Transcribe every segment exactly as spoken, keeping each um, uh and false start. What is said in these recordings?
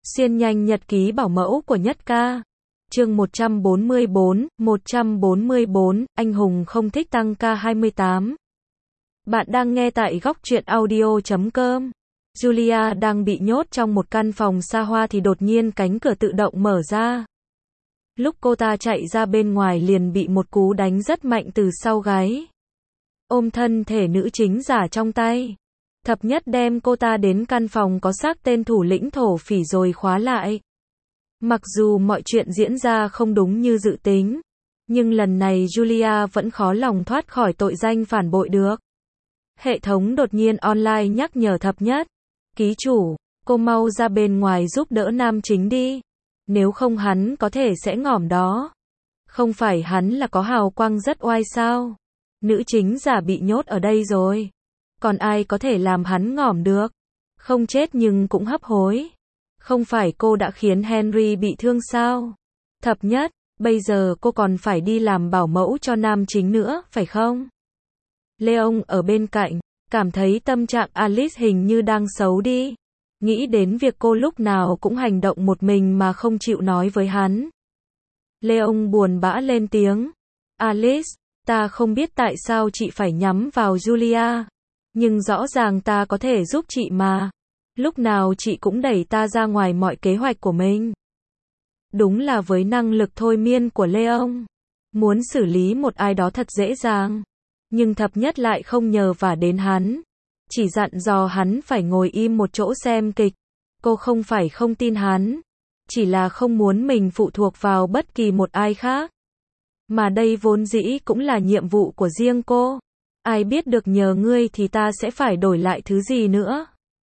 Xuyên nhanh nhật ký bảo mẫu của Nhất Ca. Chương một trăm bốn mươi bốn, một trăm bốn mươi bốn, anh hùng không thích tăng ca hai mươi tám. Bạn đang nghe tại góc truyện audio chấm com. Julia đang bị nhốt trong một căn phòng xa hoa thì đột nhiên cánh cửa tự động mở ra. Lúc cô ta chạy ra bên ngoài liền bị một cú đánh rất mạnh từ sau gáy. Ôm thân thể nữ chính giả trong tay. Thập Nhất đem cô ta đến căn phòng có xác tên thủ lĩnh thổ phỉ rồi khóa lại. Mặc dù mọi chuyện diễn ra không đúng như dự tính, nhưng lần này Julia vẫn khó lòng thoát khỏi tội danh phản bội được. Hệ thống đột nhiên online nhắc nhở Thập Nhất. Ký chủ, cô mau ra bên ngoài giúp đỡ nam chính đi. Nếu không hắn có thể sẽ ngỏm đó. Không phải hắn là có hào quang rất oai sao? Nữ chính giả bị nhốt ở đây rồi. Còn ai có thể làm hắn ngỏm được? Không chết nhưng cũng hấp hối. Không phải cô đã khiến Henry bị thương sao? Thập Nhất, bây giờ cô còn phải đi làm bảo mẫu cho nam chính nữa, phải không? Leon ở bên cạnh, cảm thấy tâm trạng Alice hình như đang xấu đi. Nghĩ đến việc cô lúc nào cũng hành động một mình mà không chịu nói với hắn. Leon buồn bã lên tiếng. Alice, ta không biết tại sao chị phải nhắm vào Julia. Nhưng rõ ràng ta có thể giúp chị mà. Lúc nào chị cũng đẩy ta ra ngoài mọi kế hoạch của mình. Đúng là với năng lực thôi miên của Leon, muốn xử lý một ai đó thật dễ dàng. Nhưng Thập Nhất lại không nhờ vả đến hắn. Chỉ dặn dò hắn phải ngồi im một chỗ xem kịch. Cô không phải không tin hắn. Chỉ là không muốn mình phụ thuộc vào bất kỳ một ai khác. Mà đây vốn dĩ cũng là nhiệm vụ của riêng cô. Ai biết được nhờ ngươi thì ta sẽ phải đổi lại thứ gì nữa.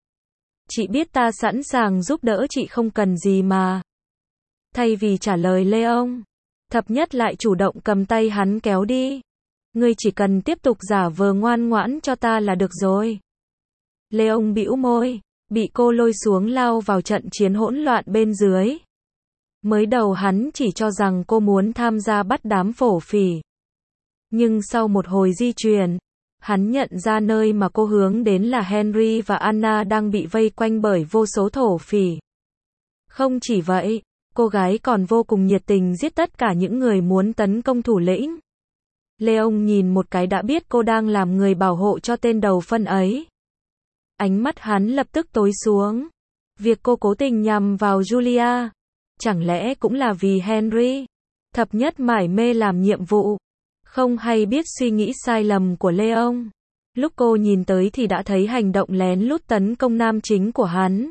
Chị biết ta sẵn sàng giúp đỡ chị không cần gì mà. Thay vì trả lời Leon, Thập Nhất lại chủ động cầm tay hắn kéo đi. Ngươi chỉ cần tiếp tục giả vờ ngoan ngoãn cho ta là được rồi. Leon bĩu môi, bị cô lôi xuống lao vào trận chiến hỗn loạn bên dưới. Mới đầu hắn chỉ cho rằng cô muốn tham gia bắt đám phổ phỉ. Nhưng sau một hồi di chuyển, hắn nhận ra nơi mà cô hướng đến là Henry và Anna đang bị vây quanh bởi vô số thổ phỉ. Không chỉ vậy, cô gái còn vô cùng nhiệt tình giết tất cả những người muốn tấn công thủ lĩnh. Leon nhìn một cái đã biết cô đang làm người bảo hộ cho tên đầu phân ấy. Ánh mắt hắn lập tức tối xuống. Việc cô cố tình nhằm vào Julia, chẳng lẽ cũng là vì Henry? Thập Nhất mải mê làm nhiệm vụ, không hay biết suy nghĩ sai lầm của Leon. Lúc cô nhìn tới thì đã thấy hành động lén lút tấn công nam chính của hắn.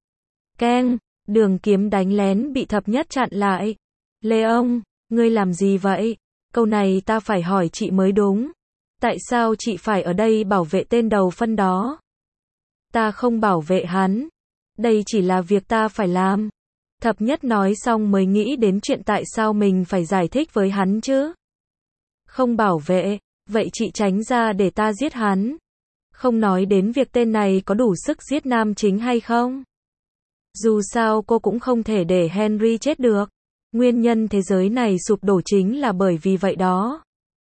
Keng, đường kiếm đánh lén bị Thập Nhất chặn lại. Leon, ngươi làm gì vậy? Câu này ta phải hỏi chị mới đúng. Tại sao chị phải ở đây bảo vệ tên đầu phân đó? Ta không bảo vệ hắn. Đây chỉ là việc ta phải làm. Thập Nhất nói xong mới nghĩ đến chuyện tại sao mình phải giải thích với hắn chứ. Không bảo vệ, vậy chị tránh ra để ta giết hắn. Không nói đến việc tên này có đủ sức giết nam chính hay không. Dù sao cô cũng không thể để Henry chết được. Nguyên nhân thế giới này sụp đổ chính là bởi vì vậy đó.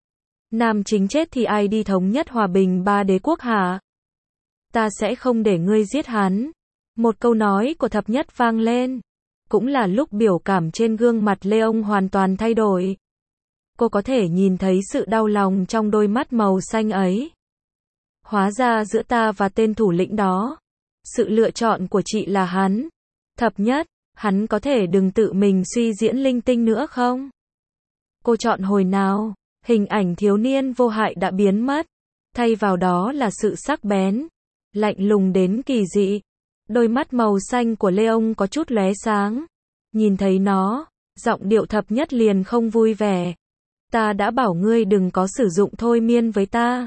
Nam chính chết thì ai đi thống nhất hòa bình ba đế quốc hả? Ta sẽ không để ngươi giết hắn. Một câu nói của Thập Nhất vang lên. Cũng là lúc biểu cảm trên gương mặt Leon hoàn toàn thay đổi. Cô có thể nhìn thấy sự đau lòng trong đôi mắt màu xanh ấy. Hóa ra giữa ta và tên thủ lĩnh đó, sự lựa chọn của chị là hắn. Thập Nhất, hắn có thể đừng tự mình suy diễn linh tinh nữa không? Cô chọn hồi nào, hình ảnh thiếu niên vô hại đã biến mất. Thay vào đó là sự sắc bén, lạnh lùng đến kỳ dị. Đôi mắt màu xanh của Leon có chút lóe sáng. Nhìn thấy nó, giọng điệu Thập Nhất liền không vui vẻ. Ta đã bảo ngươi đừng có sử dụng thôi miên với ta.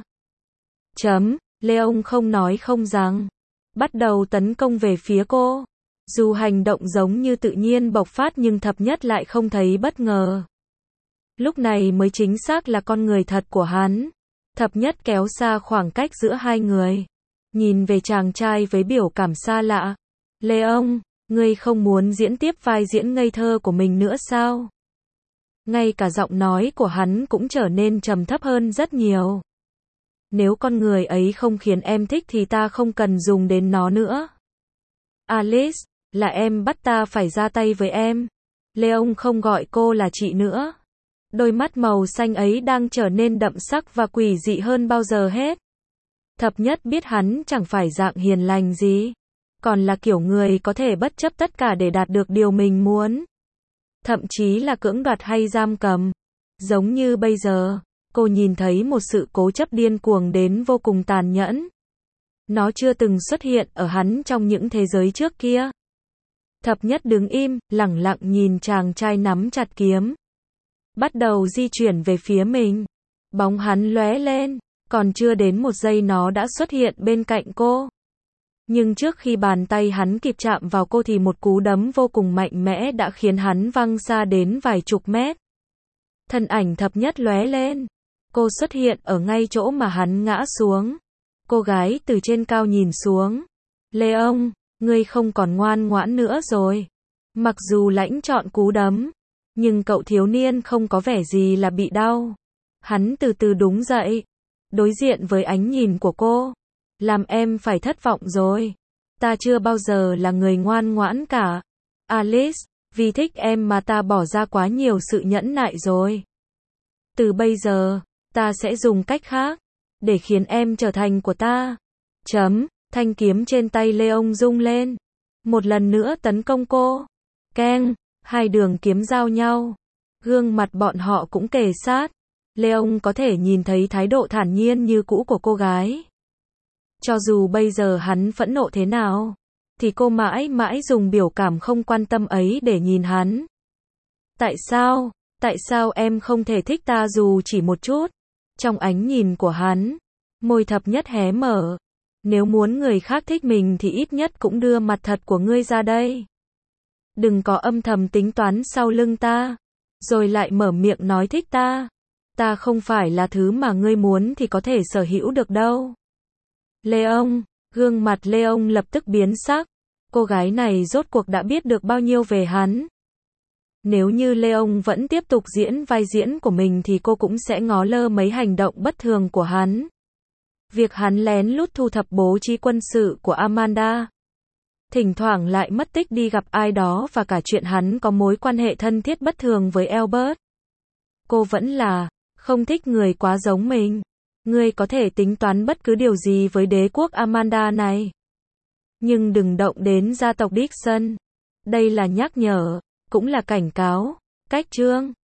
Chấm, Leon không nói không rằng. Bắt đầu tấn công về phía cô. Dù hành động giống như tự nhiên bộc phát nhưng Thập Nhất lại không thấy bất ngờ. Lúc này mới chính xác là con người thật của hắn. Thập Nhất kéo xa khoảng cách giữa hai người. Nhìn về chàng trai với biểu cảm xa lạ. Leon, ngươi không muốn diễn tiếp vai diễn ngây thơ của mình nữa sao? Ngay cả giọng nói của hắn cũng trở nên trầm thấp hơn rất nhiều. Nếu con người ấy không khiến em thích thì ta không cần dùng đến nó nữa. Alice, Là em bắt ta phải ra tay với em. Leon không gọi cô là chị nữa. Đôi mắt màu xanh ấy đang trở nên đậm sắc và quỷ dị hơn bao giờ hết. Thập Nhất biết hắn chẳng phải dạng hiền lành gì, còn là kiểu người có thể bất chấp tất cả để đạt được điều mình muốn. Thậm chí là cưỡng đoạt hay giam cầm. Giống như bây giờ, cô nhìn thấy một sự cố chấp điên cuồng đến vô cùng tàn nhẫn. Nó chưa từng xuất hiện ở hắn trong những thế giới trước kia. Thập Nhất đứng im, lẳng lặng nhìn chàng trai nắm chặt kiếm. Bắt đầu di chuyển về phía mình. Bóng hắn lóe lên, còn chưa đến một giây nó đã xuất hiện bên cạnh cô. Nhưng trước khi bàn tay hắn kịp chạm vào cô thì một cú đấm vô cùng mạnh mẽ đã khiến hắn văng xa đến vài chục mét. Thân ảnh Thập Nhất lóe lên. Cô xuất hiện ở ngay chỗ mà hắn ngã xuống. Cô gái từ trên cao nhìn xuống. Leon, ngươi không còn ngoan ngoãn nữa rồi. Mặc dù lãnh chọn cú đấm, nhưng cậu thiếu niên không có vẻ gì là bị đau. Hắn từ từ đứng dậy, đối diện với ánh nhìn của cô. Làm em phải thất vọng rồi. Ta chưa bao giờ là người ngoan ngoãn cả. Alice, vì thích em mà ta bỏ ra quá nhiều sự nhẫn nại rồi. Từ bây giờ, ta sẽ dùng cách khác, để khiến em trở thành của ta. Chấm, thanh kiếm trên tay Leon rung lên. Một lần nữa tấn công cô. Keng, hai đường kiếm giao nhau. Gương mặt bọn họ cũng kề sát. Leon có thể nhìn thấy thái độ thản nhiên như cũ của cô gái. Cho dù bây giờ hắn phẫn nộ thế nào, thì cô mãi mãi dùng biểu cảm không quan tâm ấy để nhìn hắn. Tại sao? Tại sao em không thể thích ta dù chỉ một chút? Trong ánh nhìn của hắn, môi Thập Nhất hé mở. Nếu muốn người khác thích mình thì ít nhất cũng đưa mặt thật của ngươi ra đây. Đừng có âm thầm tính toán sau lưng ta, rồi lại mở miệng nói thích ta. Ta không phải là thứ mà ngươi muốn thì có thể sở hữu được đâu. Leon, gương mặt Leon lập tức biến sắc. Cô gái này rốt cuộc đã biết được bao nhiêu về hắn. Nếu như Leon vẫn tiếp tục diễn vai diễn của mình thì cô cũng sẽ ngó lơ mấy hành động bất thường của hắn. Việc hắn lén lút thu thập bố trí quân sự của Amanda, thỉnh thoảng lại mất tích đi gặp ai đó và cả chuyện hắn có mối quan hệ thân thiết bất thường với Albert. Cô vẫn là không thích người quá giống mình. Ngươi có thể tính toán bất cứ điều gì với đế quốc Amanda này, nhưng đừng động đến gia tộc Dixon. Đây là nhắc nhở, cũng là cảnh cáo. Cách chương